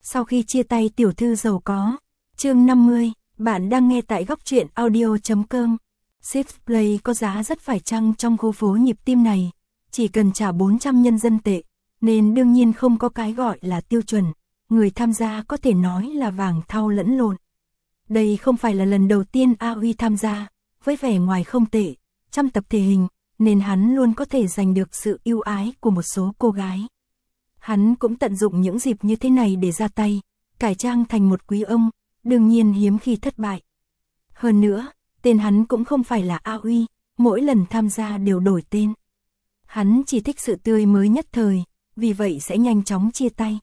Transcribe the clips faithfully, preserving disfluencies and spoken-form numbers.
Sau khi chia tay tiểu thư giàu có. Chương năm mươi, bạn đang nghe tại góc truyện audio chấm com. Sixplay có giá rất phải chăng trong khu phố nhịp tim này, chỉ cần trả bốn trăm nhân dân tệ, nên đương nhiên không có cái gọi là tiêu chuẩn, người tham gia có thể nói là vàng thau lẫn lộn. Đây không phải là lần đầu tiên a o e tham gia, với vẻ ngoài không tệ, trăm tập thể hình, nên hắn luôn có thể giành được sự yêu ái của một số cô gái. Hắn cũng tận dụng những dịp như thế này để ra tay, cải trang thành một quý ông, đương nhiên hiếm khi thất bại. Hơn nữa, tên hắn cũng không phải là a o e, mỗi lần tham gia đều đổi tên. Hắn chỉ thích sự tươi mới nhất thời, vì vậy sẽ nhanh chóng chia tay.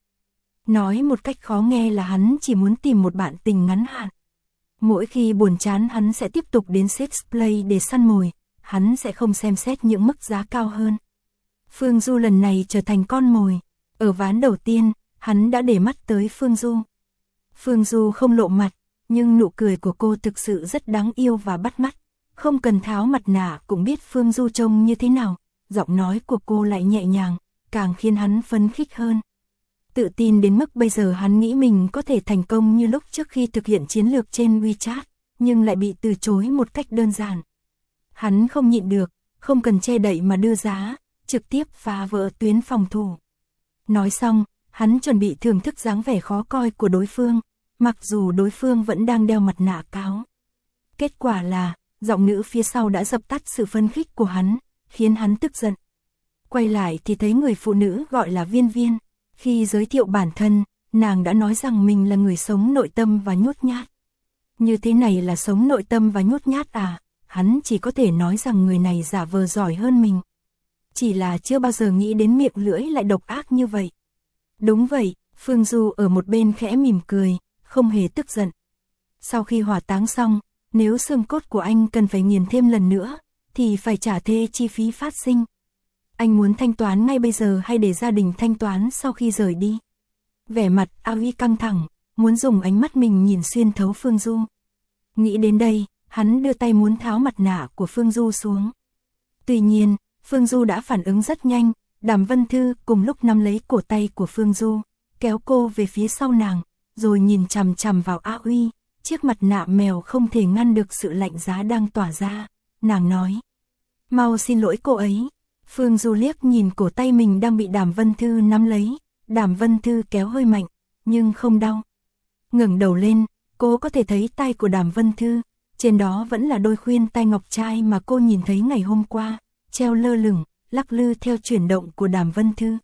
Nói một cách khó nghe là hắn chỉ muốn tìm một bạn tình ngắn hạn. Mỗi khi buồn chán hắn sẽ tiếp tục đến Sixplay để săn mồi, hắn sẽ không xem xét những mức giá cao hơn. Phương Du lần này trở thành con mồi. Ở ván đầu tiên, hắn đã để mắt tới Phương Du. Phương Du không lộ mặt, nhưng nụ cười của cô thực sự rất đáng yêu và bắt mắt. Không cần tháo mặt nạ cũng biết Phương Du trông như thế nào, giọng nói của cô lại nhẹ nhàng, càng khiến hắn phấn khích hơn. Tự tin đến mức bây giờ hắn nghĩ mình có thể thành công như lúc trước khi thực hiện chiến lược trên WeChat, nhưng lại bị từ chối một cách đơn giản. Hắn không nhịn được, không cần che đậy mà đưa giá, trực tiếp phá vỡ tuyến phòng thủ. Nói xong, hắn chuẩn bị thưởng thức dáng vẻ khó coi của đối phương, mặc dù đối phương vẫn đang đeo mặt nạ cáo. Kết quả là, giọng nữ phía sau đã dập tắt sự phấn khích của hắn, khiến hắn tức giận. Quay lại thì thấy người phụ nữ gọi là Viên Viên. Khi giới thiệu bản thân, nàng đã nói rằng mình là người sống nội tâm và nhút nhát. Như thế này là sống nội tâm và nhút nhát à? Hắn chỉ có thể nói rằng người này giả vờ giỏi hơn mình. Chỉ là chưa bao giờ nghĩ đến miệng lưỡi lại độc ác như vậy. Đúng vậy, Phương Du ở một bên khẽ mỉm cười, không hề tức giận. Sau khi hỏa táng xong, nếu xương cốt của anh cần phải nghiền thêm lần nữa, thì phải trả thê chi phí phát sinh. Anh muốn thanh toán ngay bây giờ hay để gia đình thanh toán sau khi rời đi? Vẻ mặt a o e căng thẳng, muốn dùng ánh mắt mình nhìn xuyên thấu Phương Du. Nghĩ đến đây, hắn đưa tay muốn tháo mặt nạ của Phương Du xuống. Tuy nhiên, Phương Du đã phản ứng rất nhanh, Đàm Vân Thư cùng lúc nắm lấy cổ tay của Phương Du, kéo cô về phía sau nàng, rồi nhìn chằm chằm vào a o e, chiếc mặt nạ mèo không thể ngăn được sự lạnh giá đang tỏa ra. Nàng nói, mau xin lỗi cô ấy. Phương Du liếc nhìn cổ tay mình đang bị Đàm Vân Thư nắm lấy, Đàm Vân Thư kéo hơi mạnh, nhưng không đau. Ngẩng đầu lên, cô có thể thấy tay của Đàm Vân Thư, trên đó vẫn là đôi khuyên tai ngọc trai mà cô nhìn thấy ngày hôm qua, treo lơ lửng, lắc lư theo chuyển động của Đàm Vân Thư.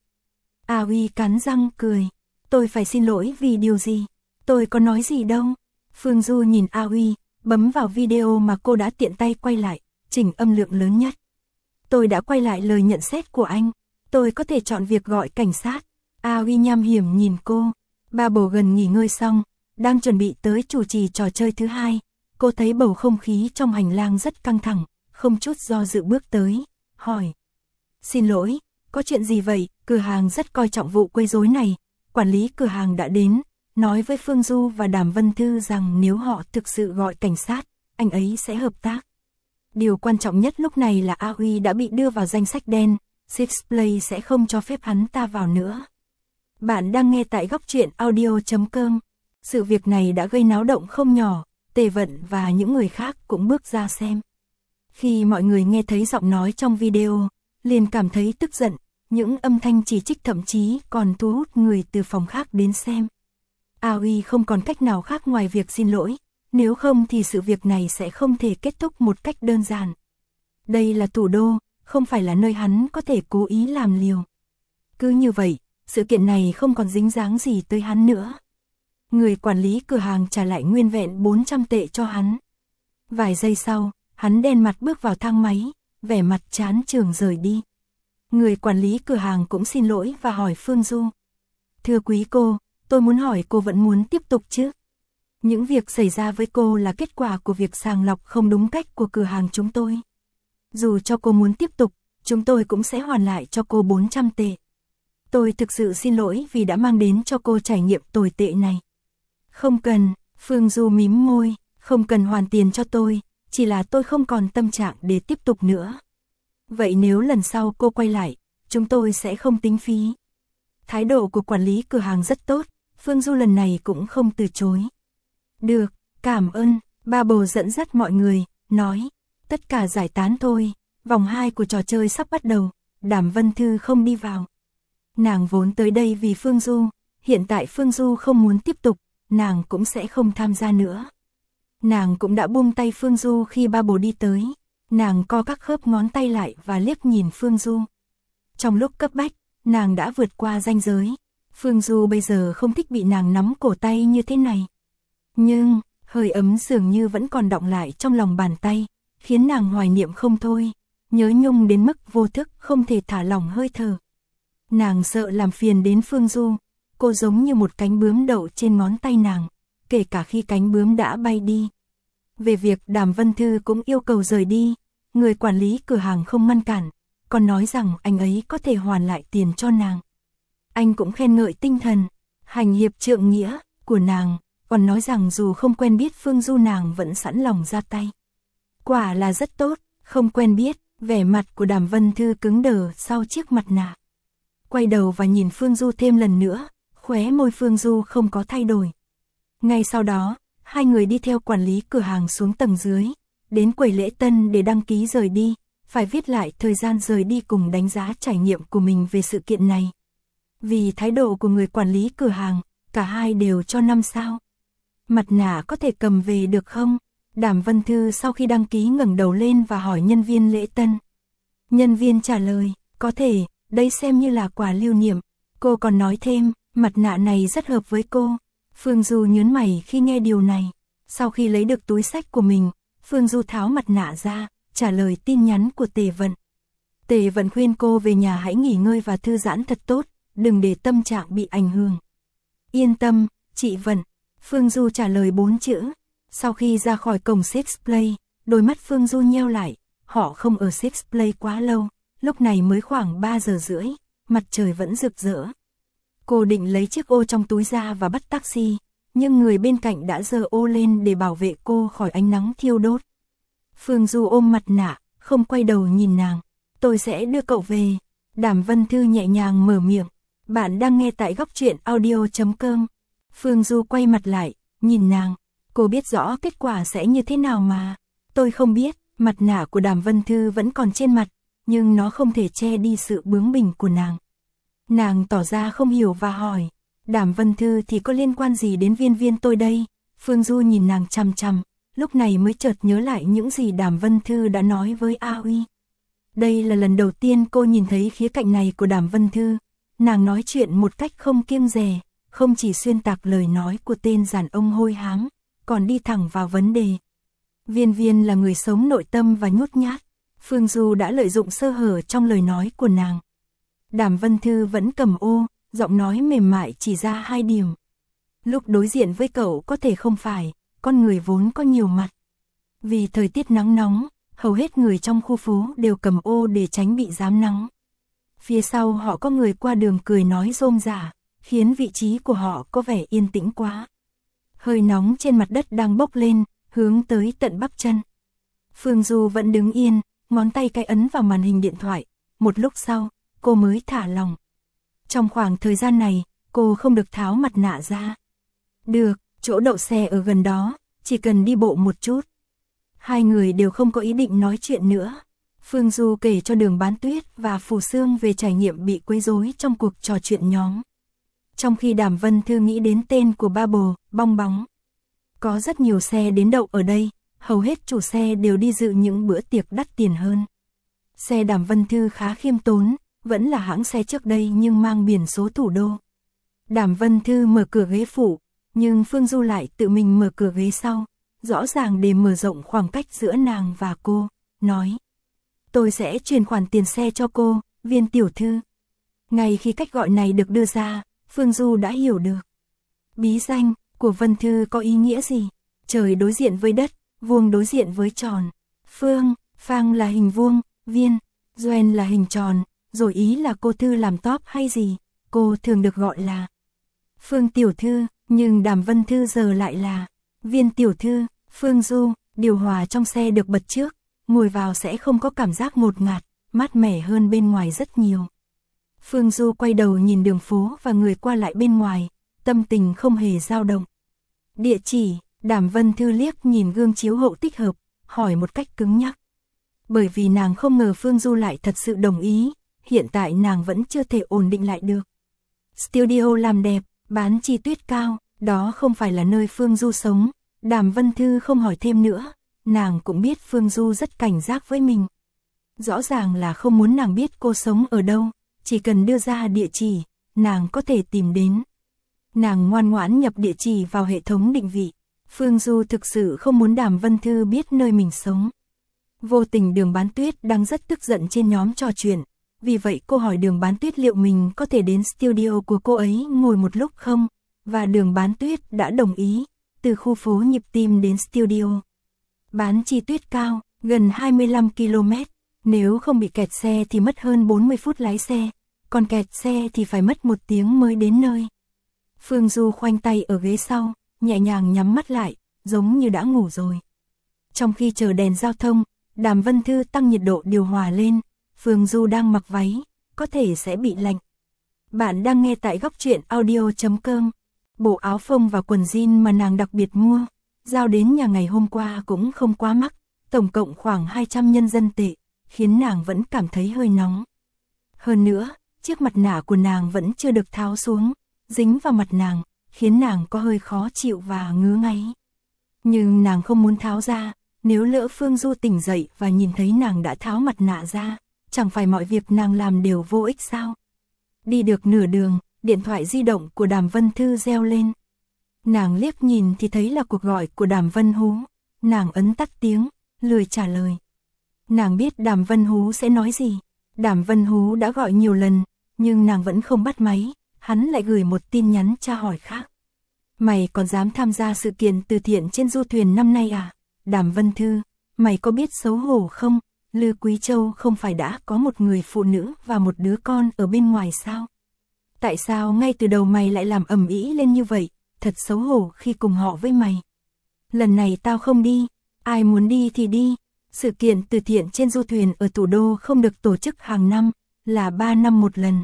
a o e cắn răng cười, tôi phải xin lỗi vì điều gì? Tôi có nói gì đâu. Phương Du nhìn a o e, bấm vào video mà cô đã tiện tay quay lại, chỉnh âm lượng lớn nhất. Tôi đã quay lại lời nhận xét của anh, tôi có thể chọn việc gọi cảnh sát. a o e nham hiểm nhìn cô. Ba bồ gần nghỉ ngơi xong, đang chuẩn bị tới chủ trì trò chơi thứ hai. Cô thấy bầu không khí trong hành lang rất căng thẳng, không chút do dự bước tới, hỏi. Xin lỗi, có chuyện gì vậy? Cửa hàng rất coi trọng vụ quấy rối này. Quản lý cửa hàng đã đến, nói với Phương Du và Đàm Vân Thư rằng nếu họ thực sự gọi cảnh sát, anh ấy sẽ hợp tác. Điều quan trọng nhất lúc này là a o e đã bị đưa vào danh sách đen, Sixplay sẽ không cho phép hắn ta vào nữa. Bạn đang nghe tại góc truyện audio chấm com. Sự việc này đã gây náo động không nhỏ, Tề Vận và những người khác cũng bước ra xem. Khi mọi người nghe thấy giọng nói trong video, liền cảm thấy tức giận, những âm thanh chỉ trích thậm chí còn thu hút người từ phòng khác đến xem. a o e không còn cách nào khác ngoài việc xin lỗi. Nếu không thì sự việc này sẽ không thể kết thúc một cách đơn giản. Đây là thủ đô, không phải là nơi hắn có thể cố ý làm liều. Cứ như vậy, sự kiện này không còn dính dáng gì tới hắn nữa. Người quản lý cửa hàng trả lại nguyên vẹn bốn trăm tệ cho hắn. Vài giây sau, hắn đen mặt bước vào thang máy, vẻ mặt chán chường rời đi. Người quản lý cửa hàng cũng xin lỗi và hỏi Phương Du. Thưa quý cô, tôi muốn hỏi cô vẫn muốn tiếp tục chứ? Những việc xảy ra với cô là kết quả của việc sàng lọc không đúng cách của cửa hàng chúng tôi. Dù cho cô muốn tiếp tục, chúng tôi cũng sẽ hoàn lại cho cô bốn trăm tệ. Tôi thực sự xin lỗi vì đã mang đến cho cô trải nghiệm tồi tệ này. Không cần, Phương Du mím môi, không cần hoàn tiền cho tôi, chỉ là tôi không còn tâm trạng để tiếp tục nữa. Vậy nếu lần sau cô quay lại, chúng tôi sẽ không tính phí. Thái độ của quản lý cửa hàng rất tốt, Phương Du lần này cũng không từ chối. Được, cảm ơn, ba bồ dẫn dắt mọi người, nói, tất cả giải tán thôi, vòng hai của trò chơi sắp bắt đầu, Đàm Vân Thư không đi vào. Nàng vốn tới đây vì Phương Du, hiện tại Phương Du không muốn tiếp tục, nàng cũng sẽ không tham gia nữa. Nàng cũng đã buông tay Phương Du khi ba bồ đi tới, nàng co các khớp ngón tay lại và liếc nhìn Phương Du. Trong lúc cấp bách, nàng đã vượt qua ranh giới. Phương Du bây giờ không thích bị nàng nắm cổ tay như thế này. Nhưng, hơi ấm dường như vẫn còn đọng lại trong lòng bàn tay, khiến nàng hoài niệm không thôi, nhớ nhung đến mức vô thức không thể thả lỏng hơi thở. Nàng sợ làm phiền đến Phương Du, cô giống như một cánh bướm đậu trên ngón tay nàng, kể cả khi cánh bướm đã bay đi. Về việc Đàm Vân Thư cũng yêu cầu rời đi, người quản lý cửa hàng không ngăn cản, còn nói rằng anh ấy có thể hoàn lại tiền cho nàng. Anh cũng khen ngợi tinh thần, hành hiệp trượng nghĩa của nàng, còn nói rằng dù không quen biết Phương Du nàng vẫn sẵn lòng ra tay. Quả là rất tốt, không quen biết, vẻ mặt của Đàm Vân Thư cứng đờ sau chiếc mặt nạ. Quay đầu và nhìn Phương Du thêm lần nữa, khóe môi Phương Du không có thay đổi. Ngay sau đó, hai người đi theo quản lý cửa hàng xuống tầng dưới, đến quầy lễ tân để đăng ký rời đi, phải viết lại thời gian rời đi cùng đánh giá trải nghiệm của mình về sự kiện này. Vì thái độ của người quản lý cửa hàng, cả hai đều cho năm sao. Mặt nạ có thể cầm về được không? Đàm Vân Thư sau khi đăng ký ngẩng đầu lên và hỏi nhân viên lễ tân. Nhân viên trả lời, có thể, đây xem như là quà lưu niệm. Cô còn nói thêm, mặt nạ này rất hợp với cô. Phương Du nhướng mày khi nghe điều này. Sau khi lấy được túi xách của mình, Phương Du tháo mặt nạ ra, trả lời tin nhắn của Tề Vận. Tề Vận khuyên cô về nhà hãy nghỉ ngơi và thư giãn thật tốt, đừng để tâm trạng bị ảnh hưởng. Yên tâm, chị Vận. Phương Du trả lời bốn chữ. Sau khi ra khỏi cổng Six Play, đôi mắt Phương Du nheo lại. Họ không ở Six Play quá lâu, lúc này mới khoảng ba giờ rưỡi, mặt trời vẫn rực rỡ. Cô định lấy chiếc ô trong túi ra và bắt taxi, nhưng người bên cạnh đã giơ ô lên để bảo vệ cô khỏi ánh nắng thiêu đốt. Phương Du ôm mặt nạ, không quay đầu nhìn nàng. Tôi sẽ đưa cậu về. Đàm Vân Thư nhẹ nhàng mở miệng. Bạn đang nghe tại góc truyện audio chấm com. Phương Du quay mặt lại, nhìn nàng. Cô biết rõ kết quả sẽ như thế nào mà. Tôi không biết, mặt nạ của Đàm Vân Thư vẫn còn trên mặt, nhưng nó không thể che đi sự bướng bỉnh của nàng. Nàng tỏ ra không hiểu và hỏi, Đàm Vân Thư thì có liên quan gì đến Viên Viên tôi đây? Phương Du nhìn nàng chằm chằm, lúc này mới chợt nhớ lại những gì Đàm Vân Thư đã nói với A Uy. Đây là lần đầu tiên cô nhìn thấy khía cạnh này của Đàm Vân Thư. Nàng nói chuyện một cách không kiêng dè, không chỉ xuyên tạc lời nói của tên đàn ông hôi hám, còn đi thẳng vào vấn đề. Viên Viên là người sống nội tâm và nhút nhát. Phương Du đã lợi dụng sơ hở trong lời nói của nàng. Đàm Vân Thư vẫn cầm ô, giọng nói mềm mại chỉ ra hai điểm. Lúc đối diện với cậu có thể không phải, con người vốn có nhiều mặt. Vì thời tiết nắng nóng, hầu hết người trong khu phố đều cầm ô để tránh bị rám nắng. Phía sau họ có người qua đường cười nói rôm rả, khiến vị trí của họ có vẻ yên tĩnh quá. Hơi nóng trên mặt đất đang bốc lên, hướng tới tận bắp chân. Phương Du vẫn đứng yên, ngón tay cái ấn vào màn hình điện thoại. Một lúc sau, cô mới thả lòng. Trong khoảng thời gian này, cô không được tháo mặt nạ ra. Được, chỗ đậu xe ở gần đó, chỉ cần đi bộ một chút. Hai người đều không có ý định nói chuyện nữa. Phương Du kể cho Đường Bán Tuyết và Phù Sương về trải nghiệm bị quấy rối trong cuộc trò chuyện nhóm. Trong khi Đàm Vân Thư nghĩ đến tên của ba bồ, bong bóng. Có rất nhiều xe đến đậu ở đây, hầu hết chủ xe đều đi dự những bữa tiệc đắt tiền hơn. Xe Đàm Vân Thư khá khiêm tốn, vẫn là hãng xe trước đây nhưng mang biển số thủ đô. Đàm Vân Thư mở cửa ghế phụ, nhưng Phương Du lại tự mình mở cửa ghế sau, rõ ràng để mở rộng khoảng cách giữa nàng và cô, nói. Tôi sẽ chuyển khoản tiền xe cho cô, Viên tiểu thư. Ngay khi cách gọi này được đưa ra, Phương Du đã hiểu được. Bí danh của Vân Thư có ý nghĩa gì? Trời đối diện với đất, vuông đối diện với tròn. Phương, Phang là hình vuông, Viên, Doen là hình tròn, rồi ý là cô Thư làm top hay gì? Cô thường được gọi là Phương tiểu thư, nhưng Đàm Vân Thư giờ lại là Viên tiểu thư. Phương Du, điều hòa trong xe được bật trước, ngồi vào sẽ không có cảm giác ngột ngạt, mát mẻ hơn bên ngoài rất nhiều. Phương Du quay đầu nhìn đường phố và người qua lại bên ngoài, tâm tình không hề dao động. Địa chỉ, Đàm Vân Thư liếc nhìn gương chiếu hậu tích hợp, hỏi một cách cứng nhắc. Bởi vì nàng không ngờ Phương Du lại thật sự đồng ý, hiện tại nàng vẫn chưa thể ổn định lại được. Studio làm đẹp, bán chi tuyết cao, đó không phải là nơi Phương Du sống. Đàm Vân Thư không hỏi thêm nữa, nàng cũng biết Phương Du rất cảnh giác với mình. Rõ ràng là không muốn nàng biết cô sống ở đâu, chỉ cần đưa ra địa chỉ, nàng có thể tìm đến. Nàng ngoan ngoãn nhập địa chỉ vào hệ thống định vị. Phương Du thực sự không muốn Đàm Vân Thư biết nơi mình sống. Vô tình Đường Bán Tuyết đang rất tức giận trên nhóm trò chuyện, vì vậy cô hỏi Đường Bán Tuyết liệu mình có thể đến studio của cô ấy ngồi một lúc không, và Đường Bán Tuyết đã đồng ý, từ khu phố Nhịp Tim đến studio. Bán chi tuyết cao, gần hai mươi lăm ki lô mét, nếu không bị kẹt xe thì mất hơn bốn mươi phút lái xe, còn kẹt xe thì phải mất một tiếng mới đến nơi. Phương Du khoanh tay ở ghế sau, nhẹ nhàng nhắm mắt lại, giống như đã ngủ rồi. Trong khi chờ đèn giao thông, Đàm Vân Thư tăng nhiệt độ điều hòa lên, Phương Du đang mặc váy, có thể sẽ bị lạnh. Bạn đang nghe tại góc truyện audio chấm com. Bộ áo phông và quần jean mà nàng đặc biệt mua, giao đến nhà ngày hôm qua cũng không quá mắc, tổng cộng khoảng hai trăm nhân dân tệ, khiến nàng vẫn cảm thấy hơi nóng. Hơn nữa, chiếc mặt nạ của nàng vẫn chưa được tháo xuống, dính vào mặt nàng, khiến nàng có hơi khó chịu và ngứa ngáy. Nhưng nàng không muốn tháo ra, nếu lỡ Phương Du tỉnh dậy và nhìn thấy nàng đã tháo mặt nạ ra, chẳng phải mọi việc nàng làm đều vô ích sao? Đi được nửa đường, điện thoại di động của Đàm Vân Thư reo lên. Nàng liếc nhìn thì thấy là cuộc gọi của Đàm Vân Hú, nàng ấn tắt tiếng, lười trả lời. Nàng biết Đàm Vân Hú sẽ nói gì, Đàm Vân Hú đã gọi nhiều lần, nhưng nàng vẫn không bắt máy, hắn lại gửi một tin nhắn tra hỏi khác. Mày còn dám tham gia sự kiện từ thiện trên du thuyền năm nay à? Đàm Vân Thư, mày có biết xấu hổ không? Lư Quý Châu không phải đã có một người phụ nữ và một đứa con ở bên ngoài sao? Tại sao ngay từ đầu mày lại làm ầm ĩ lên như vậy? Thật xấu hổ khi cùng họ với mày. Lần này tao không đi, ai muốn đi thì đi. Sự kiện từ thiện trên du thuyền ở thủ đô không được tổ chức hàng năm, là ba năm một lần.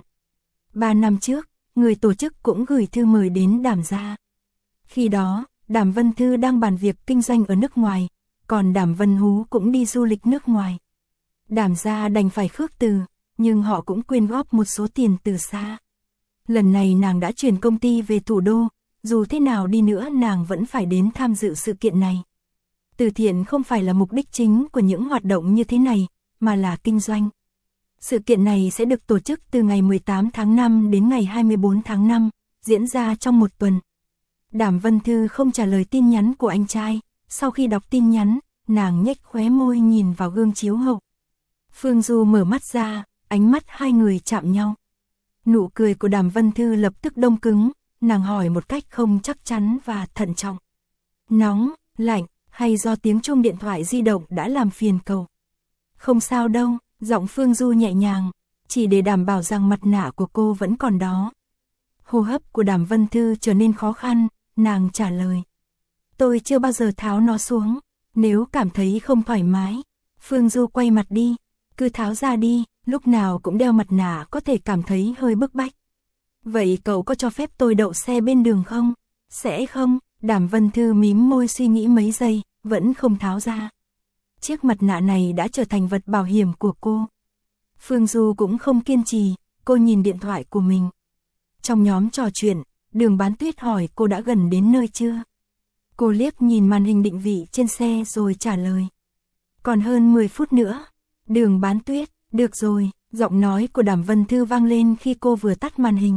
Ba năm trước, người tổ chức cũng gửi thư mời đến Đàm gia. Khi đó, Đàm Vân Thư đang bàn việc kinh doanh ở nước ngoài, còn Đàm Vân Hú cũng đi du lịch nước ngoài. Đàm gia đành phải khước từ, nhưng họ cũng quyên góp một số tiền từ xa. Lần này nàng đã chuyển công ty về thủ đô, dù thế nào đi nữa nàng vẫn phải đến tham dự sự kiện này. Từ thiện không phải là mục đích chính của những hoạt động như thế này, mà là kinh doanh. Sự kiện này sẽ được tổ chức từ ngày mười tám tháng năm đến ngày hai mươi tư tháng năm, diễn ra trong một tuần. Đàm Vân Thư không trả lời tin nhắn của anh trai, sau khi đọc tin nhắn, nàng nhếch khóe môi nhìn vào gương chiếu hậu. Phương Du mở mắt ra, ánh mắt hai người chạm nhau. Nụ cười của Đàm Vân Thư lập tức đông cứng, nàng hỏi một cách không chắc chắn và thận trọng. Nóng, lạnh, hay do tiếng chuông điện thoại di động đã làm phiền cậu? Không sao đâu, giọng Phương Du nhẹ nhàng, chỉ để đảm bảo rằng mặt nạ của cô vẫn còn đó. Hô hấp của Đàm Vân Thư trở nên khó khăn, nàng trả lời. Tôi chưa bao giờ tháo nó xuống, nếu cảm thấy không thoải mái. Phương Du quay mặt đi, cứ tháo ra đi, lúc nào cũng đeo mặt nạ có thể cảm thấy hơi bức bách. Vậy cậu có cho phép tôi đậu xe bên đường không? Sẽ không, Đàm Vân Thư mím môi suy nghĩ mấy giây, vẫn không tháo ra. Chiếc mặt nạ này đã trở thành vật bảo hiểm của cô. Phương Du cũng không kiên trì, cô nhìn điện thoại của mình. Trong nhóm trò chuyện, Đường Bán Tuyết hỏi cô đã gần đến nơi chưa? Cô liếc nhìn màn hình định vị trên xe rồi trả lời. Còn hơn mười phút nữa. Đường Bán Tuyết, được rồi, giọng nói của Đàm Vân Thư vang lên khi cô vừa tắt màn hình.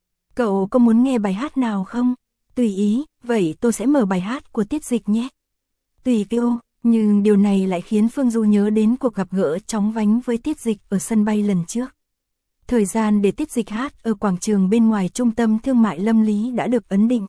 Cậu có muốn nghe bài hát nào không? Tùy ý, vậy tôi sẽ mở bài hát của Tiết Dịch nhé. Tùy cô, nhưng điều này lại khiến Phương Du nhớ đến cuộc gặp gỡ chóng vánh với Tiết Dịch ở sân bay lần trước. Thời gian để Tiết Dịch hát ở quảng trường bên ngoài trung tâm thương mại Lâm Lý đã được ấn định.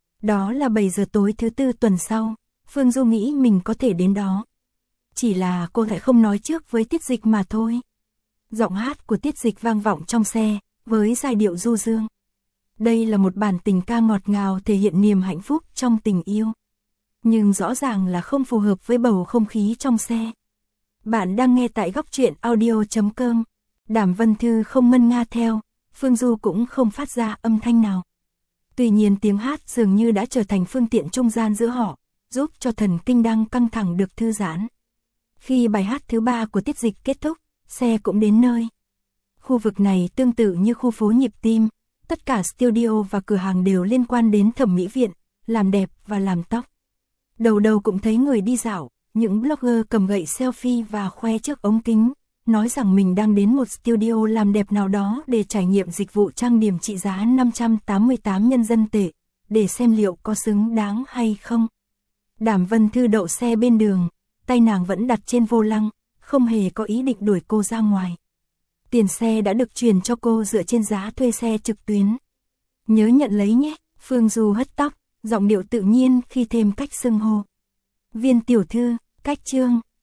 Đó là bảy giờ tối thứ tư tuần sau, Phương Du nghĩ mình có thể đến đó. Chỉ là cô lại không nói trước với Tiết Dịch mà thôi. Giọng hát của Tiết Dịch vang vọng trong xe, với giai điệu du dương. Đây là một bản tình ca ngọt ngào thể hiện niềm hạnh phúc trong tình yêu. Nhưng rõ ràng là không phù hợp với bầu không khí trong xe. Bạn đang nghe tại góc truyện audio chấm com. Đàm Vân Thư không ngân nga theo, Phương Du cũng không phát ra âm thanh nào. Tuy nhiên tiếng hát dường như đã trở thành phương tiện trung gian giữa họ, giúp cho thần kinh đang căng thẳng được thư giãn. Khi bài hát thứ ba của tiết dịch kết thúc, xe cũng đến nơi. Khu vực này tương tự như khu phố nhịp tim, tất cả studio và cửa hàng đều liên quan đến thẩm mỹ viện, làm đẹp và làm tóc. Đầu đầu cũng thấy người đi dạo, những blogger cầm gậy selfie và khoe trước ống kính, nói rằng mình đang đến một studio làm đẹp nào đó để trải nghiệm dịch vụ trang điểm trị giá năm trăm tám mươi tám nhân dân tệ, để xem liệu có xứng đáng hay không. Đàm Vân Thư đậu xe bên đường, tay nàng vẫn đặt trên vô lăng, không hề có ý định đuổi cô ra ngoài. Tiền xe đã được chuyển cho cô dựa trên giá thuê xe trực tuyến. Nhớ nhận lấy nhé, Phương Du hất tóc, giọng điệu tự nhiên khi thêm cách xưng hô. Viên tiểu thư, cách Trương.